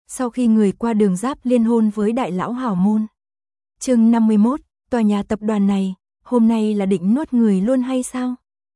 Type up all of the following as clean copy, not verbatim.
sau khi người qua đường Giáp liên hôn với đại lão hào môn. Chương 51, tòa nhà tập đoàn này, hôm nay là định nuốt người luôn hay sao?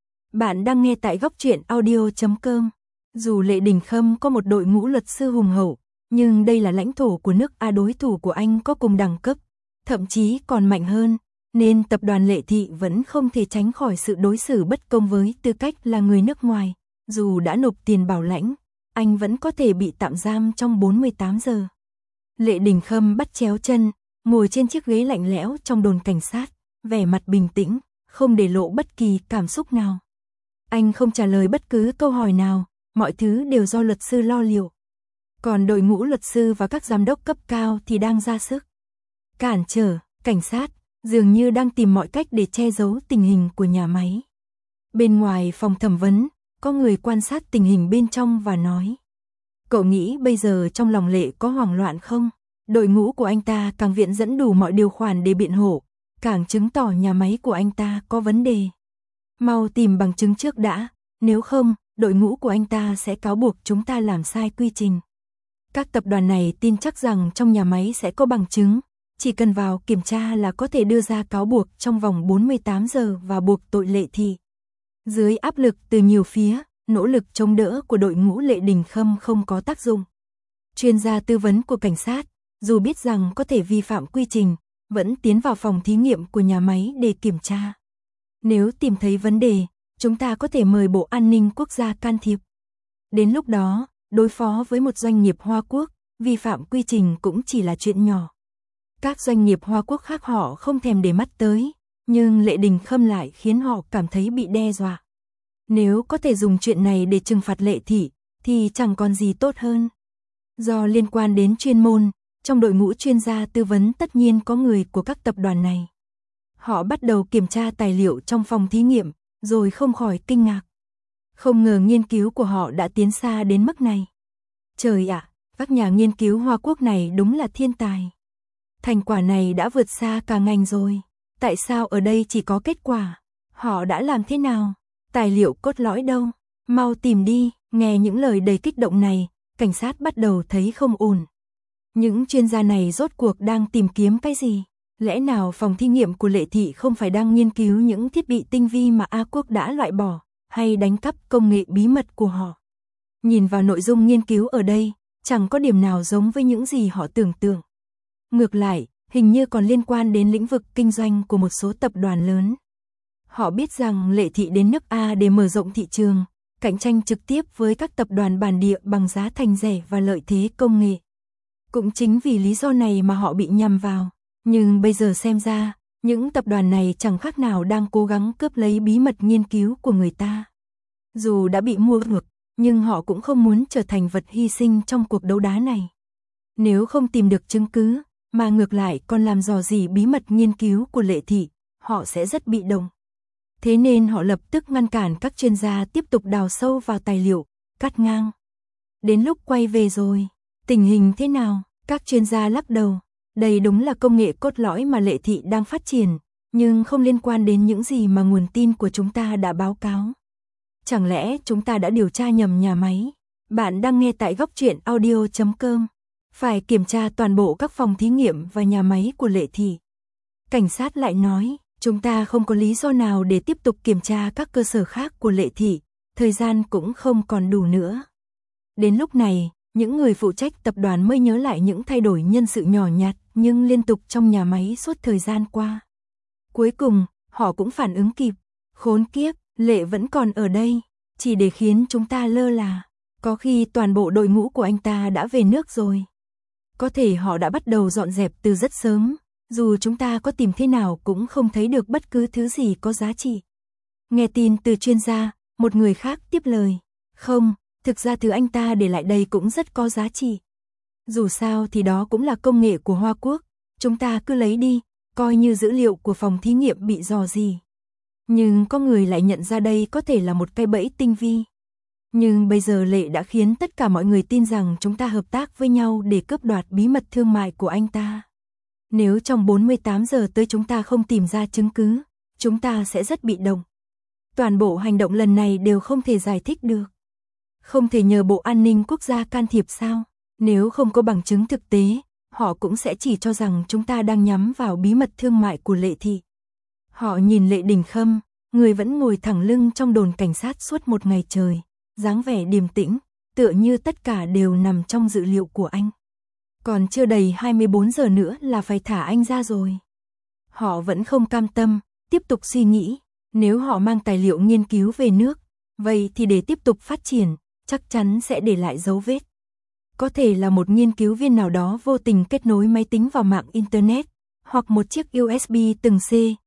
Bạn đang nghe tại goctruyện.audio.com. Dù Lệ Đình Khâm có một đội ngũ luật sư hùng hậu, nhưng đây là lãnh thổ của nước A, đối thủ của anh có cùng đẳng cấp, thậm chí còn mạnh hơn, nên tập đoàn Lệ Thị vẫn không thể tránh khỏi sự đối xử bất công với tư cách là người nước ngoài. Dù đã nộp tiền bảo lãnh, anh vẫn có thể bị tạm giam trong 48 giờ. Lệ Đình Khâm bắt chéo chân, ngồi trên chiếc ghế lạnh lẽo trong đồn cảnh sát, vẻ mặt bình tĩnh, không để lộ bất kỳ cảm xúc nào. Anh không trả lời bất cứ câu hỏi nào, mọi thứ đều do luật sư lo liệu. Còn đội ngũ luật sư và các giám đốc cấp cao thì đang ra sức cản trở. Cảnh sát dường như đang tìm mọi cách để che giấu tình hình của nhà máy. Bên ngoài phòng thẩm vấn, có người quan sát tình hình bên trong và nói: "Cậu nghĩ bây giờ trong lòng Lệ có hoảng loạn không? Đội ngũ của anh ta càng viện dẫn đủ mọi điều khoản để biện hộ, càng chứng tỏ nhà máy của anh ta có vấn đề. Mau tìm bằng chứng trước đã, nếu không, đội ngũ của anh ta sẽ cáo buộc chúng ta làm sai quy trình." Các tập đoàn này tin chắc rằng trong nhà máy sẽ có bằng chứng, chỉ cần vào kiểm tra là có thể đưa ra cáo buộc trong vòng 48 giờ và buộc tội Lệ Thị. Dưới áp lực từ nhiều phía, nỗ lực chống đỡ của đội ngũ Lệ Đình Khâm không có tác dụng. Chuyên gia tư vấn của cảnh sát, dù biết rằng có thể vi phạm quy trình, vẫn tiến vào phòng thí nghiệm của nhà máy để kiểm tra. Nếu tìm thấy vấn đề, chúng ta có thể mời Bộ An ninh Quốc gia can thiệp. Đến lúc đó, đối phó với một doanh nghiệp Hoa Quốc, vi phạm quy trình cũng chỉ là chuyện nhỏ. Các doanh nghiệp Hoa Quốc khác họ không thèm để mắt tới, nhưng Lệ Đình Khâm lại khiến họ cảm thấy bị đe dọa. Nếu có thể dùng chuyện này để trừng phạt Lệ Thị, thì chẳng còn gì tốt hơn. Do liên quan đến chuyên môn, trong đội ngũ chuyên gia tư vấn tất nhiên có người của các tập đoàn này. Họ bắt đầu kiểm tra tài liệu trong phòng thí nghiệm, rồi không khỏi kinh ngạc. Không ngờ nghiên cứu của họ đã tiến xa đến mức này. Trời ạ, các nhà nghiên cứu Hoa Quốc này đúng là thiên tài. Thành quả này đã vượt xa cả ngành rồi. Tại sao ở đây chỉ có kết quả? Họ đã làm thế nào? Tài liệu cốt lõi đâu? Mau tìm đi. Nghe những lời đầy kích động này, cảnh sát bắt đầu thấy không ổn. Những chuyên gia này rốt cuộc đang tìm kiếm cái gì? Lẽ nào phòng thí nghiệm của Lệ Thị không phải đang nghiên cứu những thiết bị tinh vi mà A Quốc đã loại bỏ, hay đánh cắp công nghệ bí mật của họ? Nhìn vào nội dung nghiên cứu ở đây, chẳng có điểm nào giống với những gì họ tưởng tượng. Ngược lại, hình như còn liên quan đến lĩnh vực kinh doanh của một số tập đoàn lớn. Họ biết rằng Lệ Thị đến nước A để mở rộng thị trường, cạnh tranh trực tiếp với các tập đoàn bản địa bằng giá thành rẻ và lợi thế công nghệ. Cũng chính vì lý do này mà họ bị nhằm vào. Nhưng bây giờ xem ra, những tập đoàn này chẳng khác nào đang cố gắng cướp lấy bí mật nghiên cứu của người ta. Dù đã bị mua ngược, nhưng họ cũng không muốn trở thành vật hy sinh trong cuộc đấu đá này. Nếu không tìm được chứng cứ, mà ngược lại còn làm rò rỉ bí mật nghiên cứu của Lệ Thị, họ sẽ rất bị động. Thế nên họ lập tức ngăn cản các chuyên gia tiếp tục đào sâu vào tài liệu, cắt ngang. Đến lúc quay về rồi, tình hình thế nào? Các chuyên gia lắc đầu. Đây đúng là công nghệ cốt lõi mà Lệ Thị đang phát triển, nhưng không liên quan đến những gì mà nguồn tin của chúng ta đã báo cáo. Chẳng lẽ chúng ta đã điều tra nhầm nhà máy? Bạn đang nghe tại goctruyện.audio.com. Phải kiểm tra toàn bộ các phòng thí nghiệm và nhà máy của Lệ Thị. Cảnh sát lại nói, chúng ta không có lý do nào để tiếp tục kiểm tra các cơ sở khác của Lệ Thị, thời gian cũng không còn đủ nữa. Đến lúc này, những người phụ trách tập đoàn mới nhớ lại những thay đổi nhân sự nhỏ nhặt nhưng liên tục trong nhà máy suốt thời gian qua. Cuối cùng, họ cũng phản ứng kịp. Khốn kiếp, Lệ vẫn còn ở đây, chỉ để khiến chúng ta lơ là. Có khi toàn bộ đội ngũ của anh ta đã về nước rồi. Có thể họ đã bắt đầu dọn dẹp từ rất sớm, dù chúng ta có tìm thế nào cũng không thấy được bất cứ thứ gì có giá trị. Nghe tin từ chuyên gia, một người khác tiếp lời. Không, thực ra thứ anh ta để lại đây cũng rất có giá trị. Dù sao thì đó cũng là công nghệ của Hoa Quốc, chúng ta cứ lấy đi, coi như dữ liệu của phòng thí nghiệm bị rò rỉ. Nhưng có người lại nhận ra đây có thể là một cái bẫy tinh vi. Nhưng bây giờ Lệ đã khiến tất cả mọi người tin rằng chúng ta hợp tác với nhau để cướp đoạt bí mật thương mại của anh ta. Nếu trong 48 giờ tới chúng ta không tìm ra chứng cứ, chúng ta sẽ rất bị động. Toàn bộ hành động lần này đều không thể giải thích được. Không thể nhờ Bộ An ninh Quốc gia can thiệp sao? Nếu không có bằng chứng thực tế, họ cũng sẽ chỉ cho rằng chúng ta đang nhắm vào bí mật thương mại của Lệ thị. Họ nhìn Lệ Đình Khâm, người vẫn ngồi thẳng lưng trong đồn cảnh sát suốt một ngày trời, dáng vẻ điềm tĩnh, tựa như tất cả đều nằm trong dự liệu của anh. Còn chưa đầy 24 giờ nữa là phải thả anh ra rồi. Họ vẫn không cam tâm, tiếp tục suy nghĩ, nếu họ mang tài liệu nghiên cứu về nước, vậy thì để tiếp tục phát triển, chắc chắn sẽ để lại dấu vết. Có thể là một nghiên cứu viên nào đó vô tình kết nối máy tính vào mạng Internet, hoặc một chiếc USB từng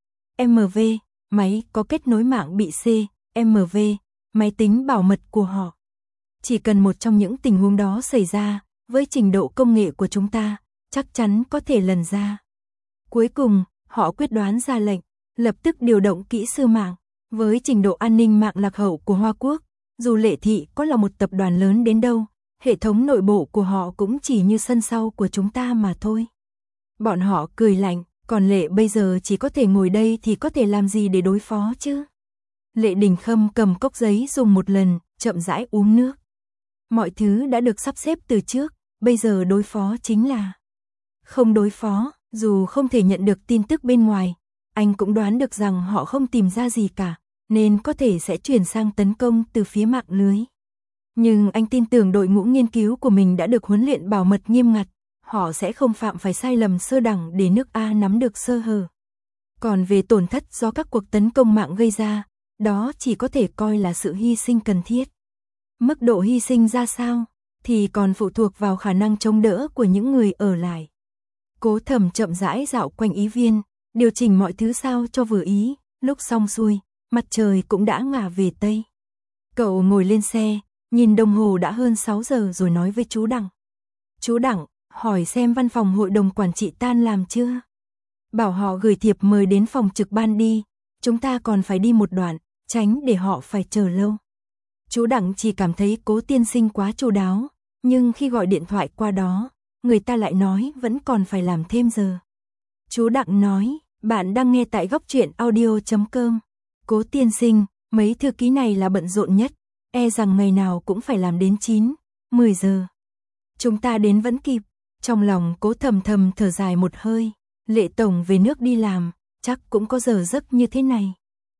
CMV, máy có kết nối mạng bị CMV, máy tính bảo mật của họ. Chỉ cần một trong những tình huống đó xảy ra, với trình độ công nghệ của chúng ta, chắc chắn có thể lần ra. Cuối cùng, họ quyết đoán ra lệnh, lập tức điều động kỹ sư mạng. Với trình độ an ninh mạng lạc hậu của Hoa Quốc, dù Lệ thị có là một tập đoàn lớn đến đâu, hệ thống nội bộ của họ cũng chỉ như sân sau của chúng ta mà thôi. Bọn họ cười lạnh, còn Lệ bây giờ chỉ có thể ngồi đây thì có thể làm gì để đối phó chứ? Lệ Đình Khâm cầm cốc giấy dùng một lần, chậm rãi uống nước. Mọi thứ đã được sắp xếp từ trước, bây giờ đối phó chính là không đối phó, dù không thể nhận được tin tức bên ngoài, anh cũng đoán được rằng họ không tìm ra gì cả, nên có thể sẽ chuyển sang tấn công từ phía mạng lưới. Nhưng anh tin tưởng đội ngũ nghiên cứu của mình đã được huấn luyện bảo mật nghiêm ngặt, họ sẽ không phạm phải sai lầm sơ đẳng để nước A nắm được sơ hở. Còn về tổn thất do các cuộc tấn công mạng gây ra, đó chỉ có thể coi là sự hy sinh cần thiết. Mức độ hy sinh ra sao, thì còn phụ thuộc vào khả năng chống đỡ của những người ở lại. Cố Thẩm chậm rãi dạo quanh ý viên, điều chỉnh mọi thứ sao cho vừa ý, lúc xong xuôi, mặt trời cũng đã ngả về Tây. Cậu ngồi lên xe, nhìn đồng hồ đã hơn 6 giờ rồi nói với chú Đặng. Chú Đặng, hỏi xem văn phòng hội đồng quản trị tan làm chưa? Bảo họ gửi thiệp mời đến phòng trực ban đi, chúng ta còn phải đi một đoạn, tránh để họ phải chờ lâu. Chú Đặng chỉ cảm thấy Cố tiên sinh quá chu đáo, nhưng khi gọi điện thoại qua đó, người ta lại nói vẫn còn phải làm thêm giờ. Chú Đặng nói, bạn đang nghe tại góc truyện audio.com. Cố tiên sinh, mấy thư ký này là bận rộn nhất, e rằng ngày nào cũng phải làm đến 9, 10 giờ. Chúng ta đến vẫn kịp. Trong lòng Cố thầm thở dài một hơi, Lệ tổng về nước đi làm, chắc cũng có giờ giấc như thế này.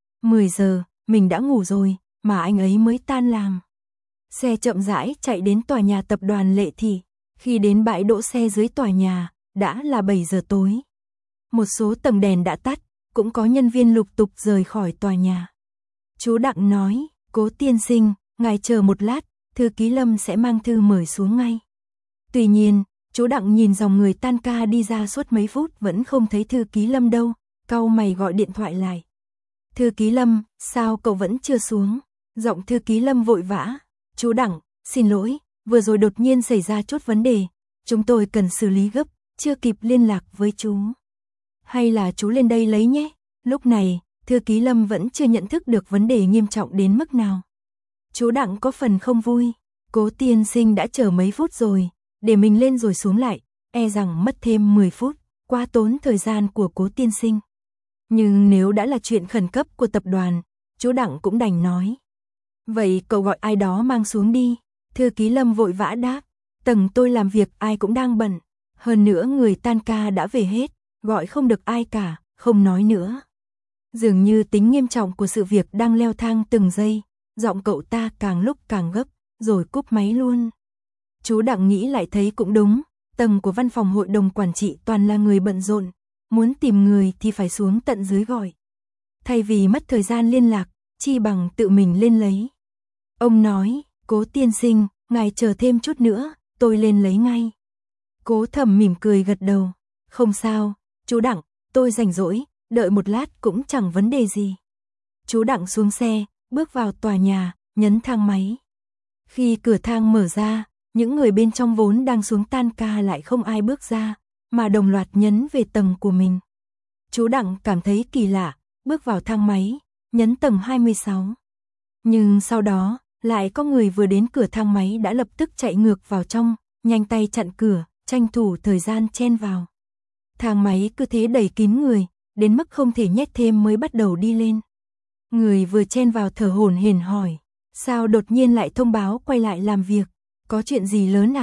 10 giờ, mình đã ngủ rồi, mà anh ấy mới tan làm. Xe chậm rãi chạy đến tòa nhà tập đoàn Lệ thị, khi đến bãi đỗ xe dưới tòa nhà, đã là 7 giờ tối. Một số tầng đèn đã tắt, cũng có nhân viên lục tục rời khỏi tòa nhà. Chú Đặng nói, Cố tiên sinh, ngài chờ một lát, thư ký Lâm sẽ mang thư mời xuống ngay. Tuy nhiên, chú Đặng nhìn dòng người tan ca đi ra suốt mấy phút vẫn không thấy thư ký Lâm đâu, cau mày gọi điện thoại lại. Thư ký Lâm, sao cậu vẫn chưa xuống? Giọng thư ký Lâm vội vã. Chú Đặng, xin lỗi, vừa rồi đột nhiên xảy ra chút vấn đề, chúng tôi cần xử lý gấp, chưa kịp liên lạc với chú. Hay là chú lên đây lấy nhé? Lúc này, thư ký Lâm vẫn chưa nhận thức được vấn đề nghiêm trọng đến mức nào. Chú Đặng có phần không vui, Cố tiên sinh đã chờ mấy phút rồi, để mình lên rồi xuống lại, e rằng mất thêm 10 phút, quá tốn thời gian của Cố tiên sinh. Nhưng nếu đã là chuyện khẩn cấp của tập đoàn, chú Đặng cũng đành nói. Vậy cậu gọi ai đó mang xuống đi, thư ký Lâm vội vã đáp, tầng tôi làm việc ai cũng đang bận, hơn nữa người tan ca đã về hết, gọi không được ai cả, không nói nữa. Dường như tính nghiêm trọng của sự việc đang leo thang từng giây, giọng cậu ta càng lúc càng gấp, rồi cúp máy luôn. Chú Đặng nghĩ lại thấy cũng đúng, tầng của văn phòng hội đồng quản trị toàn là người bận rộn, muốn tìm người thì phải xuống tận dưới gọi. Thay vì mất thời gian liên lạc, chi bằng tự mình lên lấy. Ông nói, Cố tiên sinh, ngài chờ thêm chút nữa, tôi lên lấy ngay. Cố Thẩm mỉm cười gật đầu, không sao, chú Đặng, tôi rảnh rỗi, đợi một lát cũng chẳng vấn đề gì. Chú Đặng xuống xe, bước vào tòa nhà, nhấn thang máy. Khi cửa thang mở ra, những người bên trong vốn đang xuống tan ca lại không ai bước ra, mà đồng loạt nhấn về tầng của mình. Chú Đặng cảm thấy kỳ lạ, bước vào thang máy, nhấn tầng 26. Nhưng sau đó, lại có người vừa đến cửa thang máy đã lập tức chạy ngược vào trong, nhanh tay chặn cửa, tranh thủ thời gian chen vào. Thang máy cứ thế đầy kín người, đến mức không thể nhét thêm mới bắt đầu đi lên. Người vừa chen vào thở hổn hển hỏi, sao đột nhiên lại thông báo quay lại làm việc, có chuyện gì lớn à?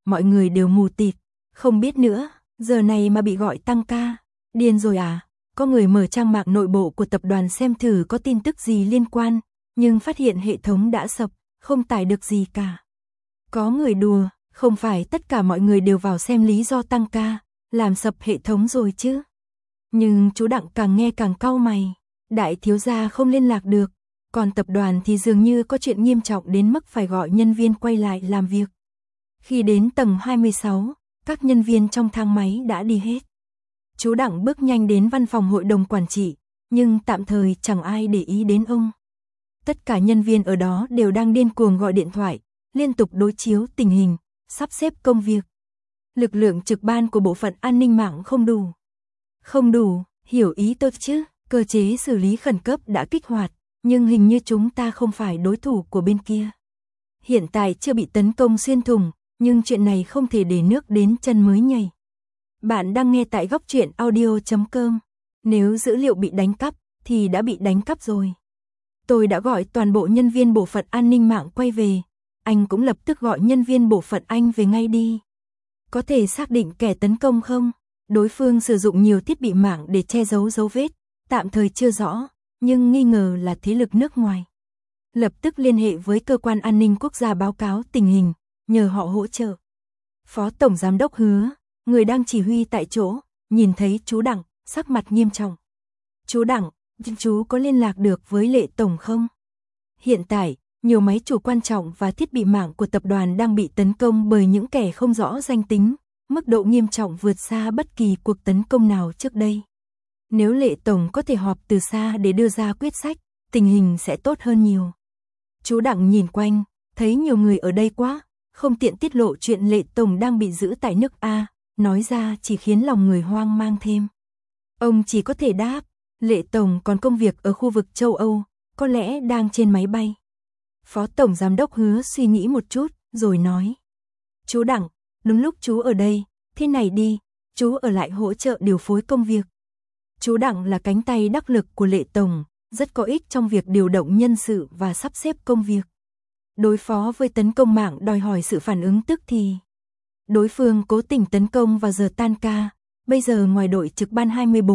mọi người đều mù tịt, không biết nữa, giờ này mà bị gọi tăng ca, điên rồi à? Có người mở trang mạng nội bộ của tập đoàn xem thử có tin tức gì liên quan, nhưng phát hiện hệ thống đã sập, không tải được gì cả. Có người đùa, không phải tất cả mọi người đều vào xem lý do tăng ca, làm sập hệ thống rồi chứ. Nhưng chú Đặng càng nghe càng cau mày, đại thiếu gia không liên lạc được, còn tập đoàn thì dường như có chuyện nghiêm trọng đến mức phải gọi nhân viên quay lại làm việc. Khi đến tầng 26, các nhân viên trong thang máy đã đi hết. Chú Đặng bước nhanh đến văn phòng hội đồng quản trị, nhưng tạm thời chẳng ai để ý đến ông. Tất cả nhân viên ở đó đều đang điên cuồng gọi điện thoại, liên tục đối chiếu tình hình, sắp xếp công việc. Lực lượng trực ban của bộ phận an ninh mạng không đủ. Không đủ, hiểu ý tôi chứ, cơ chế xử lý khẩn cấp đã kích hoạt, nhưng hình như chúng ta không phải đối thủ của bên kia. Hiện tại chưa bị tấn công xuyên thủng, nhưng chuyện này không thể để nước đến chân mới nhảy. Bạn đang nghe tại góc truyện audio.com. Nếu dữ liệu bị đánh cắp, thì đã bị đánh cắp rồi. Tôi đã gọi toàn bộ nhân viên bộ phận an ninh mạng quay về. Anh cũng lập tức gọi nhân viên bộ phận anh về ngay đi. Có thể xác định kẻ tấn công không? Đối phương sử dụng nhiều thiết bị mạng để che giấu dấu vết, tạm thời chưa rõ, nhưng nghi ngờ là thế lực nước ngoài. Lập tức liên hệ với cơ quan an ninh quốc gia báo cáo tình hình, nhờ họ hỗ trợ. Phó Tổng Giám đốc Hứa, người đang chỉ huy tại chỗ, nhìn thấy chú Đặng, sắc mặt nghiêm trọng. Chú Đặng, chú có liên lạc được với Lệ Tổng không? Hiện tại, nhiều máy chủ quan trọng và thiết bị mạng của tập đoàn đang bị tấn công bởi những kẻ không rõ danh tính, mức độ nghiêm trọng vượt xa bất kỳ cuộc tấn công nào trước đây. Nếu Lệ Tổng có thể họp từ xa để đưa ra quyết sách, tình hình sẽ tốt hơn nhiều. Chú Đặng nhìn quanh, thấy nhiều người ở đây quá, không tiện tiết lộ chuyện Lệ Tổng đang bị giữ tại nước A, nói ra chỉ khiến lòng người hoang mang thêm. Ông chỉ có thể đáp, Lệ Tổng còn công việc ở khu vực châu Âu, có lẽ đang trên máy bay. Phó Tổng Giám đốc Hứa suy nghĩ một chút, rồi nói. Chú Đặng, đúng lúc chú ở đây, thế này đi, chú ở lại hỗ trợ điều phối công việc. Chú Đặng là cánh tay đắc lực của Lệ Tổng, rất có ích trong việc điều động nhân sự và sắp xếp công việc. Đối phó với tấn công mạng đòi hỏi sự phản ứng tức thì. Đối phương cố tình tấn công vào giờ tan ca, bây giờ ngoài đội trực ban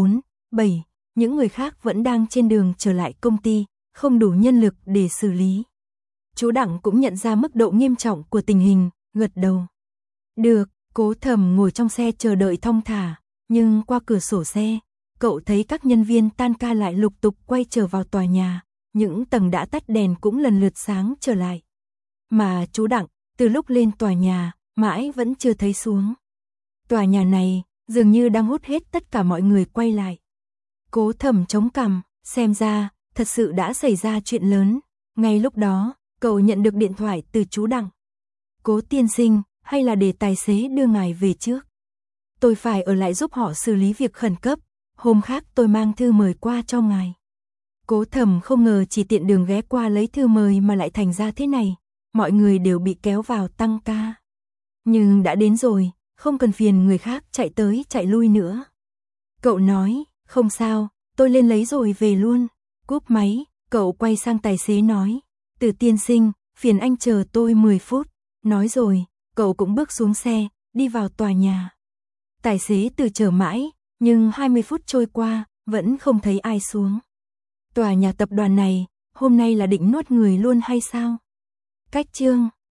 24/7, những người khác vẫn đang trên đường trở lại công ty, không đủ nhân lực để xử lý. Chú Đặng cũng nhận ra mức độ nghiêm trọng của tình hình, gật đầu. Được, Cố Thầm ngồi trong xe chờ đợi thong thả, nhưng qua cửa sổ xe, cậu thấy các nhân viên tan ca lại lục tục quay trở vào tòa nhà, những tầng đã tắt đèn cũng lần lượt sáng trở lại. Mà chú Đặng, từ lúc lên tòa nhà, mãi vẫn chưa thấy xuống. Tòa nhà này, dường như đang hút hết tất cả mọi người quay lại. Cố Thầm chống cằm, xem ra, thật sự đã xảy ra chuyện lớn. Ngay lúc đó, cậu nhận được điện thoại từ chú Đặng. Cố tiên sinh, hay là để tài xế đưa ngài về trước? Tôi phải ở lại giúp họ xử lý việc khẩn cấp, hôm khác tôi mang thư mời qua cho ngài. Cố Thầm không ngờ chỉ tiện đường ghé qua lấy thư mời mà lại thành ra thế này, mọi người đều bị kéo vào tăng ca. Nhưng đã đến rồi, không cần phiền người khác chạy tới chạy lui nữa. Cậu nói, không sao, tôi lên lấy rồi về luôn. Cúp máy, cậu quay sang tài xế nói, Từ tiên sinh, phiền anh chờ tôi 10 phút. Nói rồi, cậu cũng bước xuống xe, đi vào tòa nhà. Tài xế Từ chờ mãi, nhưng 20 phút trôi qua, vẫn không thấy ai xuống. Tòa nhà tập đoàn này, hôm nay là định nuốt người luôn hay sao? Cách chương